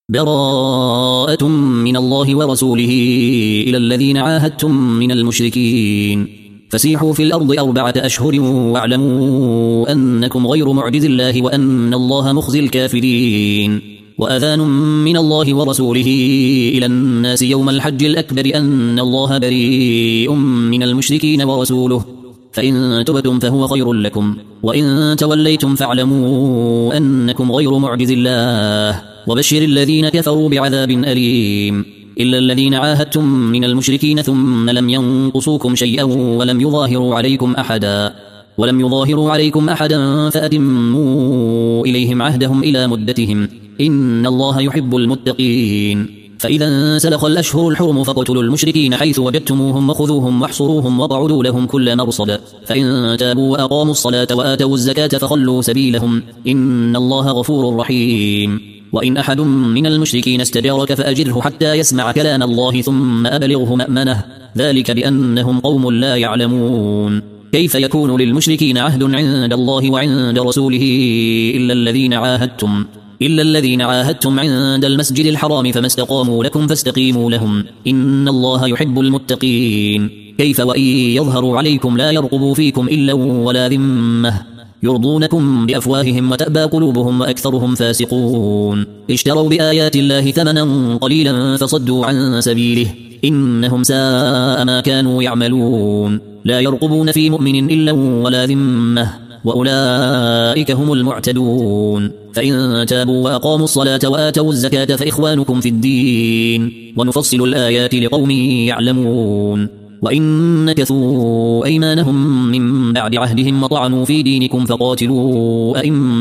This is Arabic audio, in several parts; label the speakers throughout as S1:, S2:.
S1: براءة من الله ورسوله إلى الذين عاهدتم من المشركين فسيحوا في الأرض 4 أشهر واعلموا أنكم غير معجز الله وأن الله مخزي الكافرين. وأذان من الله ورسوله إلى الناس يوم الحج الأكبر أن الله بريء من المشركين ورسوله فإن تبتم فهو خير لكم وإن توليتم فاعلموا أنكم غير معجز الله وبشر الذين كفروا بعذاب أليم. إلا الذين عاهدتم من المشركين ثم لم ينقصوكم شيئا ولم يظاهروا عليكم أحدا فأتموا إليهم عهدهم إلى مدتهم إن الله يحب المتقين. فإذا انسلخ الأشهر الحرم فاقتلوا المشركين حيث وجدتموهم وخذوهم واحصروهم وقعدوا لهم كل مرصد فإن تابوا وأقاموا الصلاة وآتوا الزكاة فخلوا سبيلهم إن الله غفور رحيم. وإن أحد من المشركين استجارك فأجره حتى يسمع كلام الله ثم أبلغه مأمنه ذلك بأنهم قوم لا يعلمون. كيف يكون للمشركين عهد عند الله وعند رسوله إلا الذين عاهدتم عند المسجد الحرام فما استقاموا لكم فاستقيموا لهم إن الله يحب المتقين. كيف وإن يظهروا عليكم لا يرقبوا فيكم إلا ولا ذمة يرضونكم بأفواههم وتأبى قلوبهم وأكثرهم فاسقون. اشتروا بآيات الله ثمنا قليلا فصدوا عن سبيله إنهم ساء ما كانوا يعملون. لا يرقبون في مؤمن إلا ولا ذمة وأولئك هم المعتدون. فإن تابوا وأقاموا الصلاة وآتوا الزكاة فإخوانكم في الدين ونفصل الآيات لقوم يعلمون. وإن نكثوا أيمانهم من بعد عهدهم وطعنوا في دينكم فقاتلوا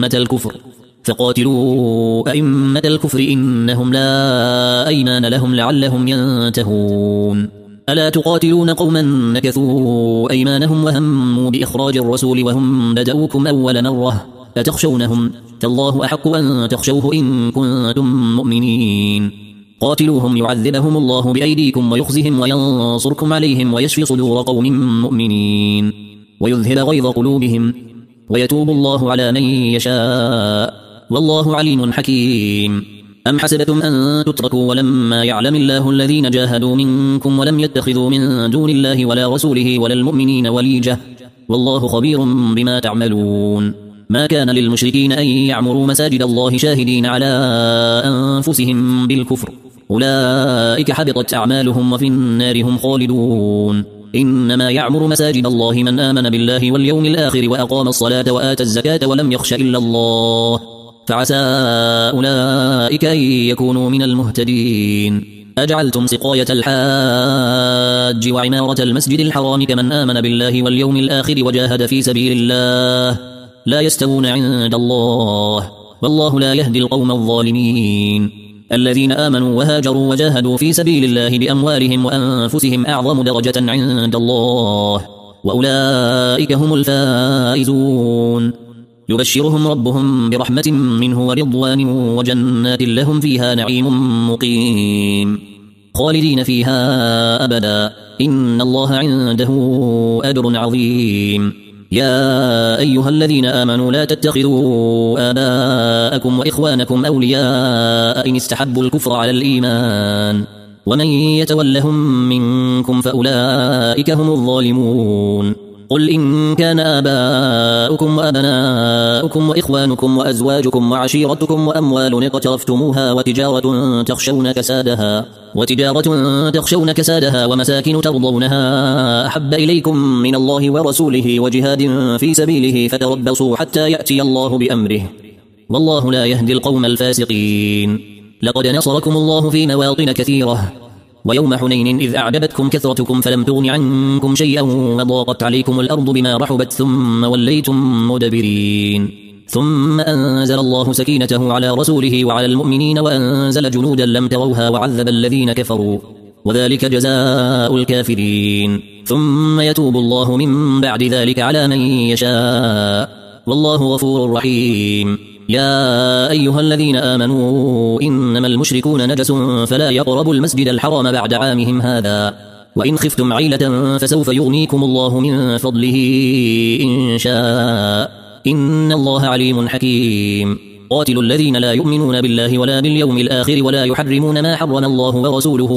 S1: أئمة الكفر إنهم لا أيمان لهم لعلهم ينتهون. ألا تقاتلون قوما نكثوا أيمانهم وهموا بإخراج الرسول وهم بدأوكم أول مرة أتخشونهم فالله أحق أن تخشوه إن كنتم مؤمنين. قاتلوهم يعذبهم الله بأيديكم ويخزهم وينصركم عليهم ويشفي صدور قوم مؤمنين ويذهب غيظ قلوبهم ويتوب الله على من يشاء والله عليم حكيم. أم حسبتم أن تتركوا ولما يعلم الله الذين جاهدوا منكم ولم يتخذوا من دون الله ولا رسوله ولا المؤمنين وليجة والله خبير بما تعملون. ما كان للمشركين أن يعمروا مساجد الله شاهدين على أنفسهم بالكفر أولئك حبطت أعمالهم وفي النار هم خالدون. إنما يعمر مساجد الله من آمن بالله واليوم الآخر وأقام الصلاة وآتى الزكاة ولم يخش إلا الله فعسى أولئك أن يكونوا من المهتدين. أجعلتم سقاية الحاج وعمارة المسجد الحرام كمن آمن بالله واليوم الآخر وجاهد في سبيل الله لا يستوون عند الله والله لا يهدي القوم الظالمين. الذين آمنوا وهاجروا وجاهدوا في سبيل الله بأموالهم وأنفسهم أعظم درجة عند الله وأولئك هم الفائزون. يبشرهم ربهم برحمة منه ورضوان وجنات لهم فيها نعيم مقيم خالدين فيها أبدا إن الله عنده أجر عظيم. يا أيها الذين آمنوا لا تتخذوا آباءكم وإخوانكم أولياء إن استحبوا الكفر على الإيمان ومن يتولهم منكم فأولئك هم الظالمون. قل إن كان آباؤكم وأبناؤكم وإخوانكم وأزواجكم وعشيرتكم وأموال اقترفتموها وتجارة تخشون كسادها ومساكن ترضونها أحب إليكم من الله ورسوله وجهاد في سبيله فتربصوا حتى يأتي الله بأمره والله لا يهدي القوم الفاسقين. لقد نصركم الله في مواطن كثيرة ويوم حنين إذ أعجبتكم كثرتكم فلم تغن عنكم شيئا وضاقت عليكم الأرض بما رحبت ثم وليتم مدبرين. ثم أنزل الله سكينته على رسوله وعلى المؤمنين وأنزل جنودا لم تروها وعذب الذين كفروا وذلك جزاء الكافرين. ثم يتوب الله من بعد ذلك على من يشاء والله غفور رحيم. يا أيها الذين آمنوا إنما المشركون نجس فلا يقربوا المسجد الحرام بعد عامهم هذا وإن خفتم عيلة فسوف يغنيكم الله من فضله إن شاء إن الله عليم حكيم. قاتلوا الذين لا يؤمنون بالله ولا باليوم الآخر ولا يحرمون ما حرم الله ورسوله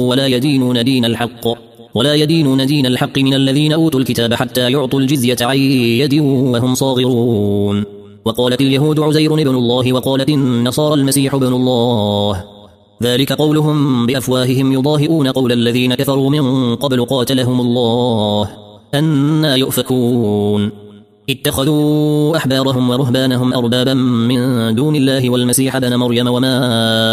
S1: ولا يدينون دين الحق من الذين أوتوا الكتاب حتى يعطوا الجزية عن يد وهم صاغرون. وقالت اليهود عزير ابن الله وقالت النصارى المسيح ابن الله، ذلك قولهم بأفواههم يضاهئون قول الذين كفروا من قبل قاتلهم الله أنى يؤفكون. اتخذوا أحبارهم ورهبانهم أربابا من دون الله والمسيح ابن مريم وما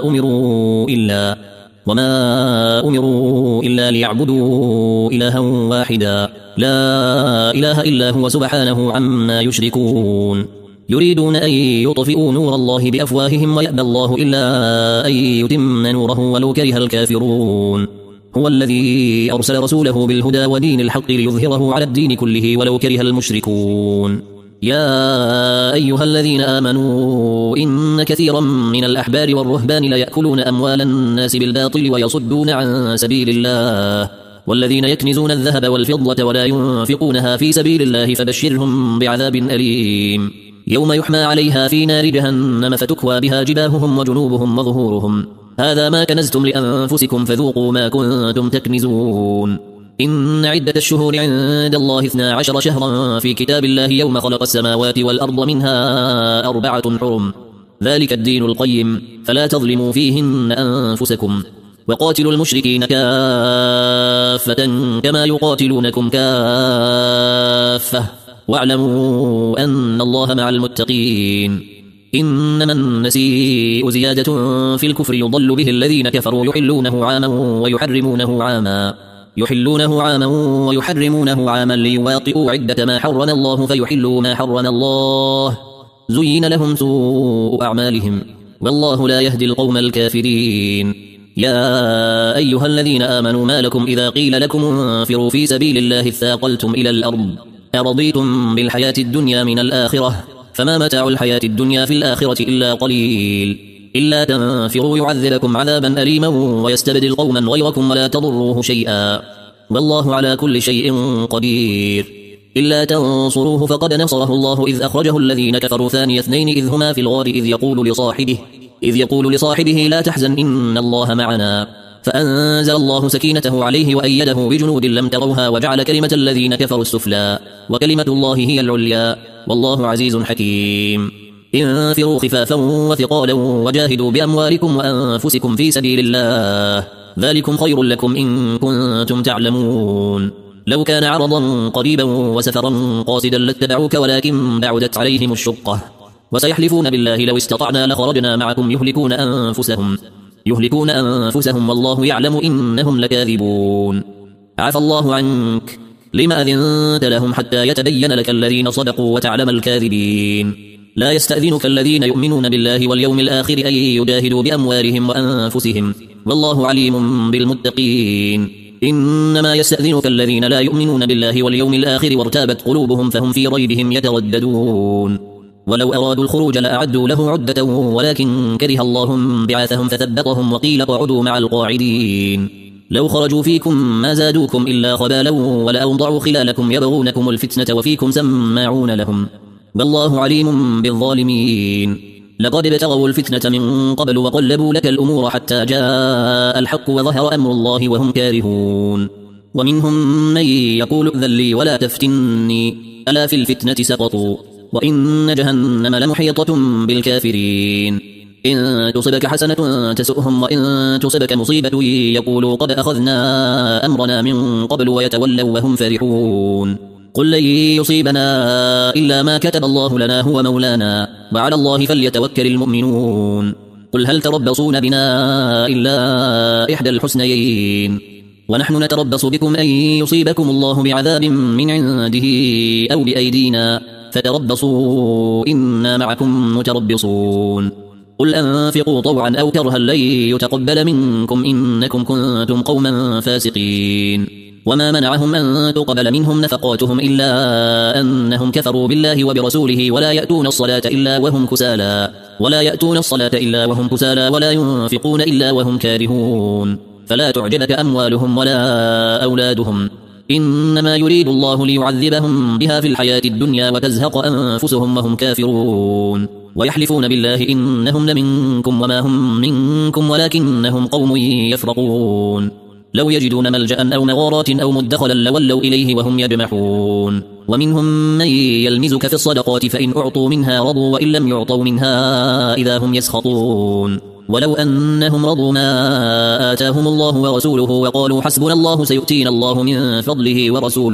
S1: أمروا إلا ليعبدوا إلها واحدا لا إله إلا هو سبحانه عما يشركون. يريدون أن يطفئوا نور الله بأفواههم ويأبى الله إلا أن يتم نوره ولو كره الكافرون. هو الذي أرسل رسوله بالهدى ودين الحق ليظهره على الدين كله ولو كره المشركون. يا أيها الذين آمنوا إن كثيرا من الأحبار والرهبان ليأكلون أموال الناس بالباطل ويصدون عن سبيل الله، والذين يكنزون الذهب والفضة ولا ينفقونها في سبيل الله فبشرهم بعذاب أليم يوم يحمى عليها في نار جهنم فتكوى بها جباههم وجنوبهم وظهورهم هذا ما كنزتم لأنفسكم فذوقوا ما كنتم تكنزون. إن عدة الشهور عند الله 12 شهرا في كتاب الله يوم خلق السماوات والأرض منها 4 حرم ذلك الدين القيم فلا تظلموا فيهن أنفسكم. وقاتلوا المشركين كافة كما يقاتلونكم كافة واعلموا أن الله مع المتقين. إنما النسيء زيادة في الكفر يضل به الذين كفروا يحلونه عاما ويحرمونه عاما ليواطئوا عدة ما حرم الله فيحلوا ما حرم الله زين لهم سوء أعمالهم والله لا يهدي القوم الكافرين. يا أيها الذين آمنوا ما لكم إذا قيل لكم انفروا في سبيل الله اثاقلتم إلى الأرض أرضيتم بالحياة الدنيا من الآخرة فما متاع الحياة الدنيا في الآخرة إلا قليل. إلا تنفروا يعذبكم عذابا أليما ويستبدل قوما غيركم ولا تضروه شيئا والله على كل شيء قدير. إلا تنصروه فقد نصره الله إذ أخرجه الذين كفروا ثاني اثنين إذ هما في الغار إذ يقول لصاحبه لا تحزن إن الله معنا فأنزل الله سكينته عليه وأيده بجنود لم تروها وجعل كلمة الذين كفروا السفلى وكلمة الله هي العليا والله عزيز حكيم. انفروا خفافا وثقالا وجاهدوا بأموالكم وأنفسكم في سبيل الله ذلكم خير لكم إن كنتم تعلمون. لو كان عرضا قريبا وسفرا قاصدا لاتبعوك ولكن بعدت عليهم الشقة وسيحلفون بالله لو استطعنا لخرجنا معكم يهلكون أنفسهم والله يعلم إنهم لكاذبون. عفى الله عنك لما أذنت لهم حتى يتبين لك الذين صدقوا وتعلم الكاذبين. لا يستأذنك الذين يؤمنون بالله واليوم الآخر أن يجاهدوا بأموالهم وأنفسهم والله عليم بالمتقين. إنما يستأذنك الذين لا يؤمنون بالله واليوم الآخر وارتابت قلوبهم فهم في ريبهم يترددون. ولو أرادوا الخروج لأعدوا له عدة ولكن كره الله بعاثهم فثبطهم وقيل اقعدوا مع القاعدين. لو خرجوا فيكم ما زادوكم إلا خبالا ولأوضعوا خلالكم يبغونكم الفتنة وفيكم سماعون لهم والله عليم بالظالمين. لقد ابتغوا الفتنة من قبل وقلبوا لك الأمور حتى جاء الحق وظهر أمر الله وهم كارهون. ومنهم من يقول ائذن لي ولا تفتني ألا في الفتنة سقطوا وإن جهنم لمحيطة بالكافرين. إن تصبك حسنة تسؤهم وإن تصبك مصيبة يقولوا قد أخذنا أمرنا من قبل ويتولوا وهم فرحون. قل لن يصيبنا إلا ما كتب الله لنا هو مولانا وعلى الله فليتوكل المؤمنون. قل هل تربصون بنا إلا إحدى الحسنيين ونحن نتربص بكم أن يصيبكم الله بعذاب من عنده أو بأيدينا فتربصوا إنا معكم متربصون. قل أنفقوا طوعا أو كرها لن يتقبل منكم إنكم كنتم قوما فاسقين. وما منعهم أن تقبل منهم نفقاتهم إلا أنهم كفروا بالله وبرسوله ولا يأتون الصلاة إلا وهم كسالى ولا ينفقون إلا وهم كارهون. فلا تعجبك أموالهم ولا أولادهم إنما يريد الله ليعذبهم بها في الحياة الدنيا وتزهق أنفسهم وهم كافرون ويحلفون بالله إنهم لمنكم وما هم منكم ولكنهم قوم يفرقون لو يجدون ملجأ أو مغارات أو مدخلا لولوا إليه وهم يجمحون ومنهم من يلمزك في الصدقات فإن أعطوا منها رضوا وإن لم يعطوا منها إذا هم يسخطون ولو أنهم رضوا ما آتاهم الله ورسوله وقالوا حسبنا الله سيؤتينا الله من فضله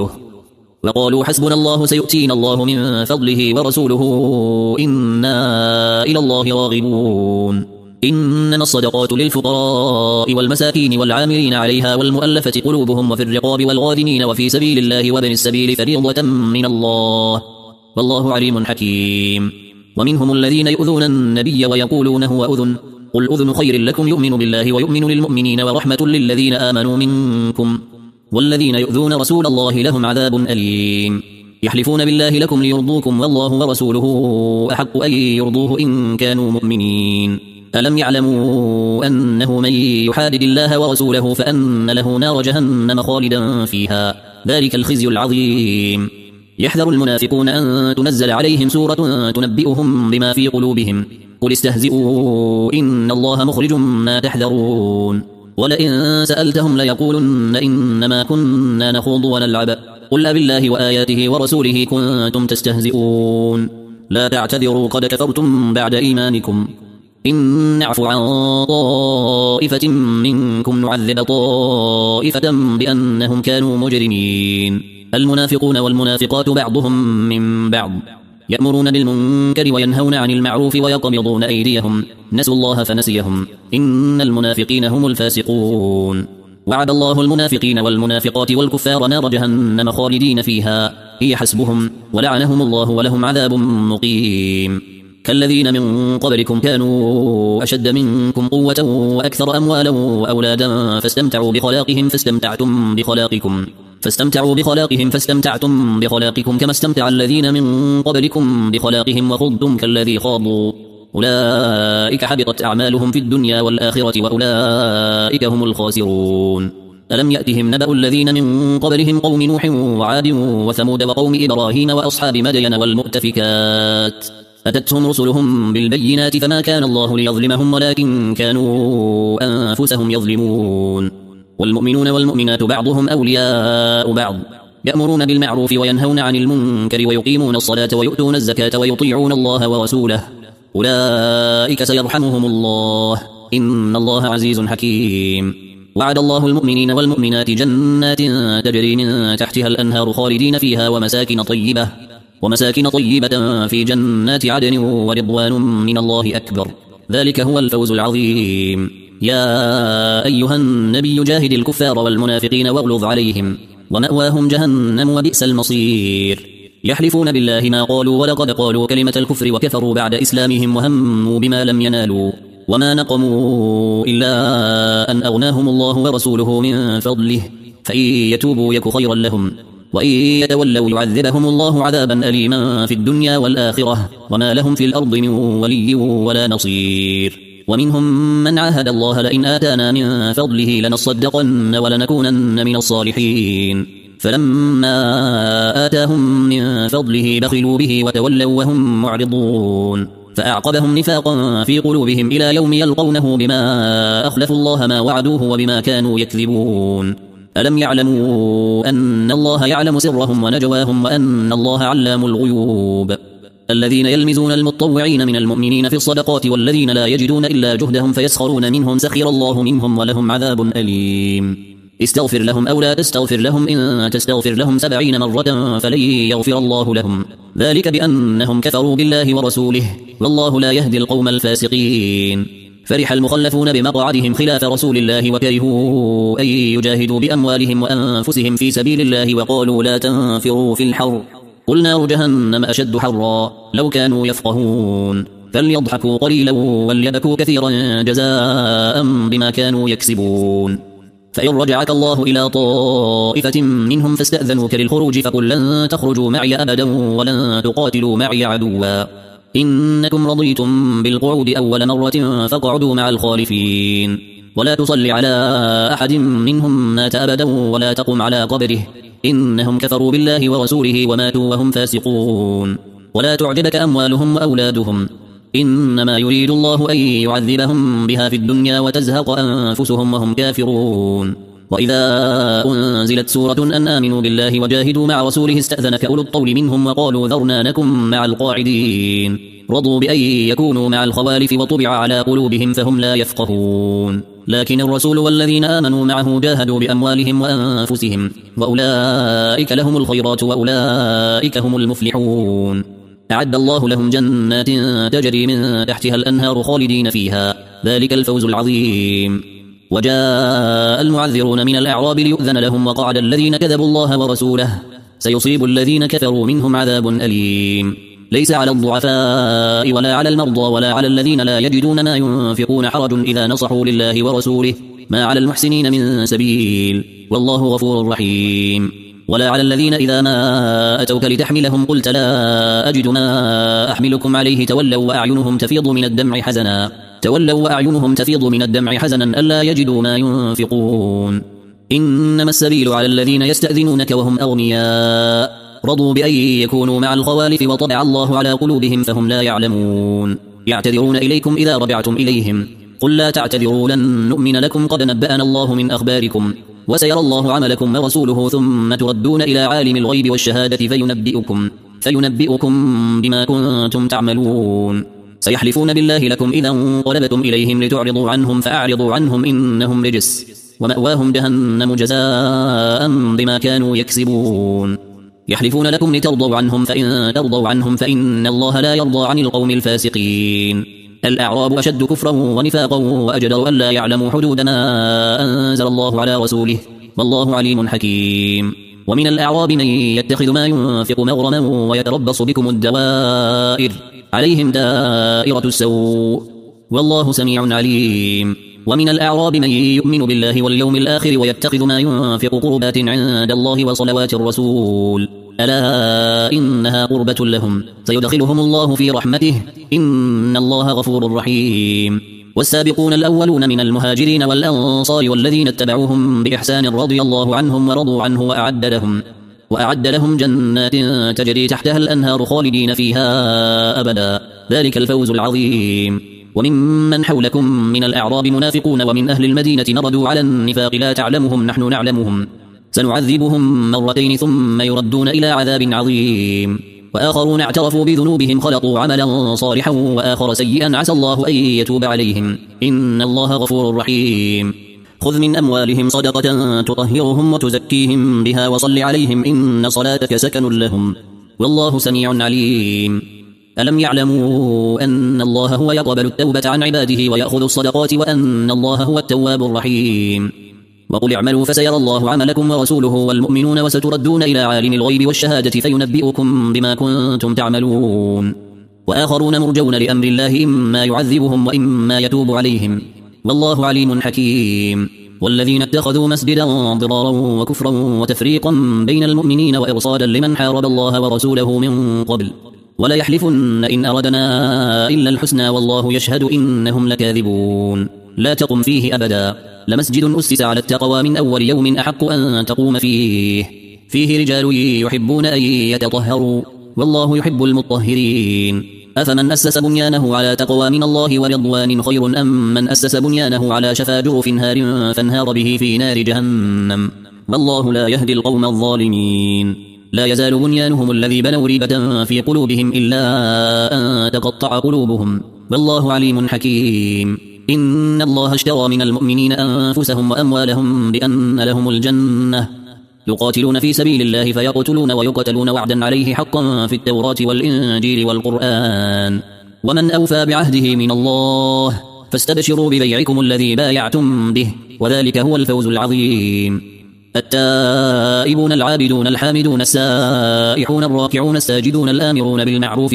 S1: ورسوله إنا إلى الله راغبون إنما الصدقات للفقراء والمساكين والعاملين عليها والمؤلفة قلوبهم وفي الرقاب والغارمين وفي سبيل الله وابن السبيل فريضة من الله والله عليم حكيم ومنهم الذين يؤذون النبي ويقولون هو أذن قل أذن خير لكم يؤمن بالله ويؤمن للمؤمنين ورحمة للذين آمنوا منكم والذين يؤذون رسول الله لهم عذاب أليم يحلفون بالله لكم ليرضوكم والله ورسوله أحق أن يرضوه إن كانوا مؤمنين ألم يعلموا أنه من يحادد الله ورسوله فأن له نار جهنم خالدا فيها ذلك الخزي العظيم يحذر المنافقون أن تنزل عليهم سورة تنبئهم بما في قلوبهم قل استهزئوا إن الله مخرج ما تحذرون ولئن سألتهم ليقولن إنما كنا نخوض ونلعب قل أبالله وآياته ورسوله كنتم تستهزئون لا تعتذروا قد كفرتم بعد إيمانكم إن نعفو عن طائفة منكم نعذب طائفة بأنهم كانوا مجرمين المنافقون والمنافقات بعضهم من بعض يأمرون بالمنكر وينهون عن المعروف ويقبضون أيديهم نسوا الله فنسيهم إن المنافقين هم الفاسقون وعد الله المنافقين والمنافقات والكفار نار جهنم خالدين فيها هي حسبهم ولعنهم الله ولهم عذاب مقيم كالذين من قبلكم كانوا أشد منكم قوة وأكثر أموالا وأولادا فاستمتعوا بخلاقهم كما استمتع الذين من قبلكم بخلاقهم وخضتم كالذي خاضوا أولئك حبطت أعمالهم في الدنيا والآخرة وأولئك هم الخاسرون ألم يأتهم نبأ الذين من قبلهم قوم نوح وعاد وثمود وقوم إبراهيم وأصحاب مدين والمؤتفكات أتتهم رسلهم بالبينات فما كان الله ليظلمهم ولكن كانوا أنفسهم يظلمون والمؤمنون والمؤمنات بعضهم أولياء بعض يأمرون بالمعروف وينهون عن المنكر ويقيمون الصلاة ويؤتون الزكاة ويطيعون الله ورسوله أولئك سيرحمهم الله إن الله عزيز حكيم وعد الله المؤمنين والمؤمنات جنات تجري من تحتها الأنهار خالدين فيها ومساكن طيبة في جنات عدن ورضوان من الله أكبر ذلك هو الفوز العظيم يا أيها النبي جاهد الكفار والمنافقين واغلظ عليهم ومأواهم جهنم وبئس المصير يحلفون بالله ما قالوا ولقد قالوا كلمة الكفر وكفروا بعد إسلامهم وهموا بما لم ينالوا وما نقموا إلا أن أغناهم الله ورسوله من فضله فإن يتوبوا يك خيرا لهم وإن يتولوا يعذبهم الله عذابا أليما في الدنيا والآخرة وما لهم في الأرض من ولي ولا نصير ومنهم من عاهد الله لئن آتانا من فضله لنصدقن ولنكونن من الصالحين فلما آتاهم من فضله بخلوا به وتولوا وهم معرضون فأعقبهم نفاقا في قلوبهم إلى يوم يلقونه بما أخلفوا الله ما وعدوه وبما كانوا يكذبون ألم يعلموا أن الله يعلم سرهم ونجواهم وأن الله علام الغيوب الذين يلمزون المتطوعين من المؤمنين في الصدقات والذين لا يجدون إلا جهدهم فيسخرون منهم سخر الله منهم ولهم عذاب أليم استغفر لهم أو لا تستغفر لهم إن تستغفر لهم 70 مرة فلن يغفر الله لهم ذلك بأنهم كفروا بالله ورسوله والله لا يهدي القوم الفاسقين فرح المخلفون بمقعدهم خلاف رسول الله وكرهوا أن يجاهدوا بأموالهم وأنفسهم في سبيل الله وقالوا لا تنفروا في الحر قل نار جهنم أشد حرا لو كانوا يفقهون فليضحكوا قليلا وليبكوا كثيرا جزاء بما كانوا يكسبون فإن رجعك الله إلى طائفة منهم فاستأذنوك للخروج فقل لن تخرجوا معي أبدا ولن تقاتلوا معي عدوا إنكم رضيتم بالقعود أول مرة فاقعدوا مع الخالفين ولا تصل على أحد منهم مات أبدا ولا تقم على قبره إنهم كفروا بالله ورسوله وماتوا وهم فاسقون. ولا تعجبك أموالهم وأولادهم، إنما يريد الله أن يعذبهم بها في الدنيا وتزهق أنفسهم وهم كافرون. وإذا أنزلت سورة أن آمنوا بالله وجاهدوا مع رسوله استأذنك أولو الطول منهم وقالوا ذرنا نكن مع القاعدين، رضوا بأن يكونوا مع الخوالف وطبع على قلوبهم فهم لا يفقهون. لكن الرسول والذين آمنوا معه جاهدوا بأموالهم وأنفسهم وأولئك لهم الخيرات وأولئك هم المفلحون. أعد الله لهم جنات تجري من تحتها الأنهار خالدين فيها، ذلك الفوز العظيم. وجاء المعذرون من الأعراب ليؤذن لهم وقعد الذين كذبوا الله ورسوله، سيصيب الذين كفروا منهم عذاب أليم. ليس على الضعفاء ولا على المرضى ولا على الذين لا يجدون ما ينفقون حرج إذا نصحوا لله ورسوله، ما على المحسنين من سبيل، والله غفور رحيم. ولا على الذين إذا ما أتوك لتحملهم قلت لا أجد ما أحملكم عليه تولوا وأعينهم تفيض من الدمع حزنا ألا يجدوا ما ينفقون. إنما السبيل على الذين يستأذنونك وهم أغنياء، رضوا بأن يكونوا مع الخوالف وطبع الله على قلوبهم فهم لا يعلمون. يعتذرون إليكم إذا رجعتم إليهم، قل لا تعتذروا لن نؤمن لكم قد نبأنا الله من أخباركم وسيرى الله عملكم ورسوله ثم تردون إلى عالم الغيب والشهادة فينبئكم بما كنتم تعملون. سيحلفون بالله لكم إذا انقلبتم إليهم لتعرضوا عنهم فأعرضوا عنهم إنهم رجس ومأواهم جهنم جزاء بما كانوا يكسبون. يحلفون لكم لترضوا عنهم فإن ترضوا عنهم فإن الله لا يرضى عن القوم الفاسقين. الأعراب أشد كفرا ونفاقا وأجدر ألا يعلموا حدود ما أنزل الله على رسوله، والله عليم حكيم. ومن الأعراب من يتخذ ما ينفق مغرما ويتربص بكم الدوائر، عليهم دائرة السوء والله سميع عليم. ومن الأعراب من يؤمن بالله واليوم الآخر ويتخذ ما ينفق قربات عند الله وصلوات الرسول، ألا إنها قربة لهم سيدخلهم الله في رحمته إن الله غفور رحيم. والسابقون الأولون من المهاجرين والأنصار والذين اتبعوهم بإحسان رضي الله عنهم ورضوا عنه وأعد لهم جنات تجري تحتها الأنهار خالدين فيها أبدا، ذلك الفوز العظيم. وممن حولكم من الأعراب منافقون ومن أهل المدينة مردوا على النفاق لا تعلمهم نحن نعلمهم، سنعذبهم مرتين ثم يردون إلى عذاب عظيم. وآخرون اعترفوا بذنوبهم خلطوا عملا صالحا وآخر سيئا عسى الله أن يتوب عليهم إن الله غفور رحيم. خذ من أموالهم صدقة تطهرهم وتزكيهم بها وصل عليهم إن صلاتك سكن لهم والله سميع عليم. ألم يعلموا أن الله هو يقبل التوبة عن عباده ويأخذ الصدقات وأن الله هو التواب الرحيم. وقل اعملوا فسيرى الله عملكم ورسوله والمؤمنون وستردون إلى عالم الغيب والشهادة فينبئكم بما كنتم تعملون. وآخرون مرجون لأمر الله إما يعذبهم وإما يتوب عليهم والله عليم حكيم. والذين اتخذوا مسجدا ضرارا وكفرا وتفريقا بين المؤمنين وإرصادا لمن حارب الله ورسوله من قبل ولا يحلفن إن أردنا إلا الحسنى والله يشهد إنهم لكاذبون. لا تقم فيه أبدا، لمسجد أسس على التقوى من أول يوم أحق أن تقوم فيه رجال يحبون أن يتطهروا والله يحب المطهرين. أفمن أسس بنيانه على تقوى من الله ورضوان خير أم من أسس بنيانه على شفا جرف هار فانهار به في نار جهنم والله لا يهدي القوم الظالمين. لا يزال بنيانهم الذي بنوا ريبة في قلوبهم إلا أن تقطع قلوبهم والله عليم حكيم. إن الله اشترى من المؤمنين أنفسهم وأموالهم بأن لهم الجنة يقاتلون في سبيل الله فيقتلون ويقتلون وعدا عليه حقا في التوراة والإنجيل والقرآن ومن أوفى بعهده من الله فاستبشروا ببيعكم الذي بايعتم به وذلك هو الفوز العظيم. التائبون العابدون الحامدون السائحون الراكعون الساجدون الآمرون بالمعروف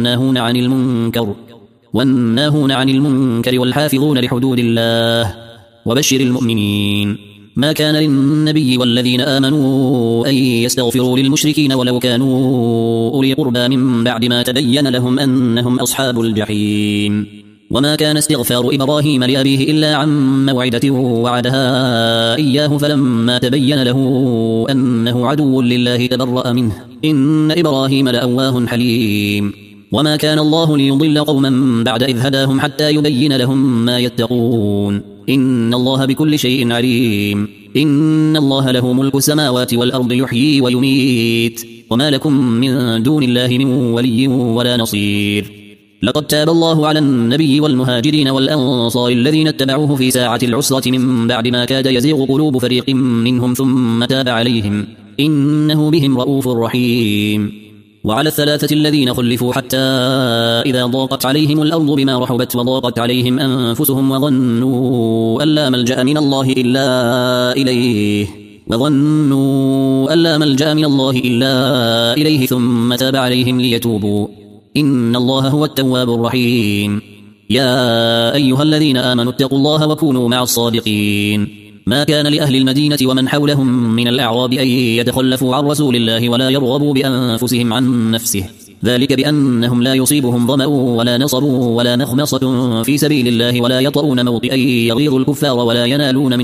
S1: والناهون عن المنكر والحافظون لحدود الله وبشر المؤمنين. ما كان للنبي والذين آمنوا أن يستغفروا للمشركين ولو كانوا أولي قربى من بعد ما تبين لهم أنهم أصحاب الجحيم. وما كان استغفار إبراهيم لأبيه إلا عن موعدة وعدها إياه فلما تبين له أنه عدو لله تبرأ منه إن إبراهيم لأواه حليم وما كان الله ليضل قوما بعد إذ هداهم حتى يبين لهم ما يتقون إن الله بكل شيء عليم إن الله له ملك السماوات والأرض يحيي ويميت وما لكم من دون الله من ولي ولا نصير لقد تاب الله على النبي والمهاجرين والأنصار الذين اتبعوه في ساعة العسرة من بعد ما كاد يزيغ قلوب فريق منهم ثم تاب عليهم إنه بهم رؤوف رحيم وعلى الثلاثة الذين خلفوا حتى إذا ضاقت عليهم الأرض بما رحبت وضاقت عليهم أنفسهم وظنوا أن لا ملجأ من الله إلا إليه ثم تاب عليهم ليتوبوا إن الله هو التواب الرحيم يا أيها الذين آمنوا اتقوا الله وكونوا مع الصادقين ما كان لأهل المدينة ومن حولهم من الأعراب أن يتخلفوا عن رسول الله ولا يرغبوا بأنفسهم عن نفسه ذلك بأنهم لا يصيبهم ظمأ ولا نصب ولا مخمصة في سبيل الله ولا يطؤون موطئا يغيظ الكفار ولا ينالون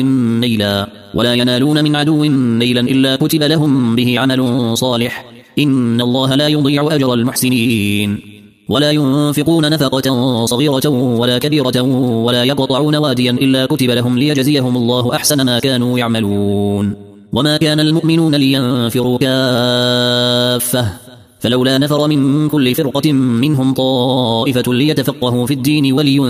S1: من عدو نيلا إلا كتب لهم به عمل صالح إن الله لا يضيع أجر المحسنين ولا ينفقون نفقة صغيرة ولا كبيرة ولا يقطعون واديا إلا كتب لهم ليجزيهم الله أحسن ما كانوا يعملون وما كان المؤمنون لينفروا كافة فلولا نفر من كل فرقة منهم طائفة ليتفقهوا في الدين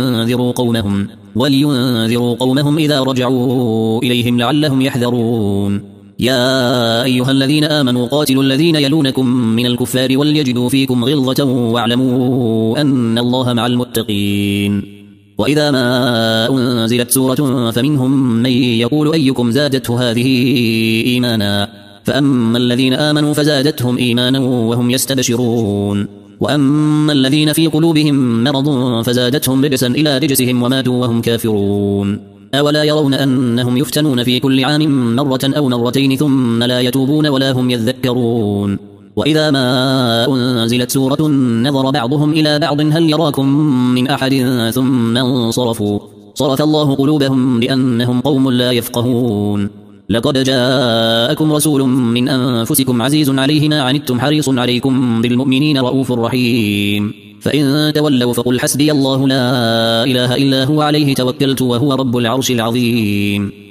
S1: ولينذروا قومهم إذا رجعوا إليهم لعلهم يحذرون يا أيها الذين آمنوا قاتلوا الذين يلونكم من الكفار وليجدوا فيكم غلظة واعلموا أن الله مع المتقين وإذا ما أنزلت سورة فمنهم من يقول أيكم زادته هذه إيمانا فأما الذين آمنوا فزادتهم إيمانا وهم يستبشرون وأما الذين في قلوبهم مرض فزادتهم رجسا إلى رجسهم وماتوا وهم كافرون أولا يرون أنهم يفتنون في كل عام مرة أو مرتين ثم لا يتوبون ولا هم يذكرون وإذا ما أنزلت سورة نظر بعضهم إلى بعض هل يراكم من أحد ثم انصرفوا صرف الله قلوبهم لأنهم قوم لا يفقهون لقد جاءكم رسول من أنفسكم عزيز عليه ما عنتم حريص عليكم بالمؤمنين رؤوف رحيم فإن تولوا فقل حسبي الله لا إله إلا هو عليه توكلت وهو رب العرش العظيم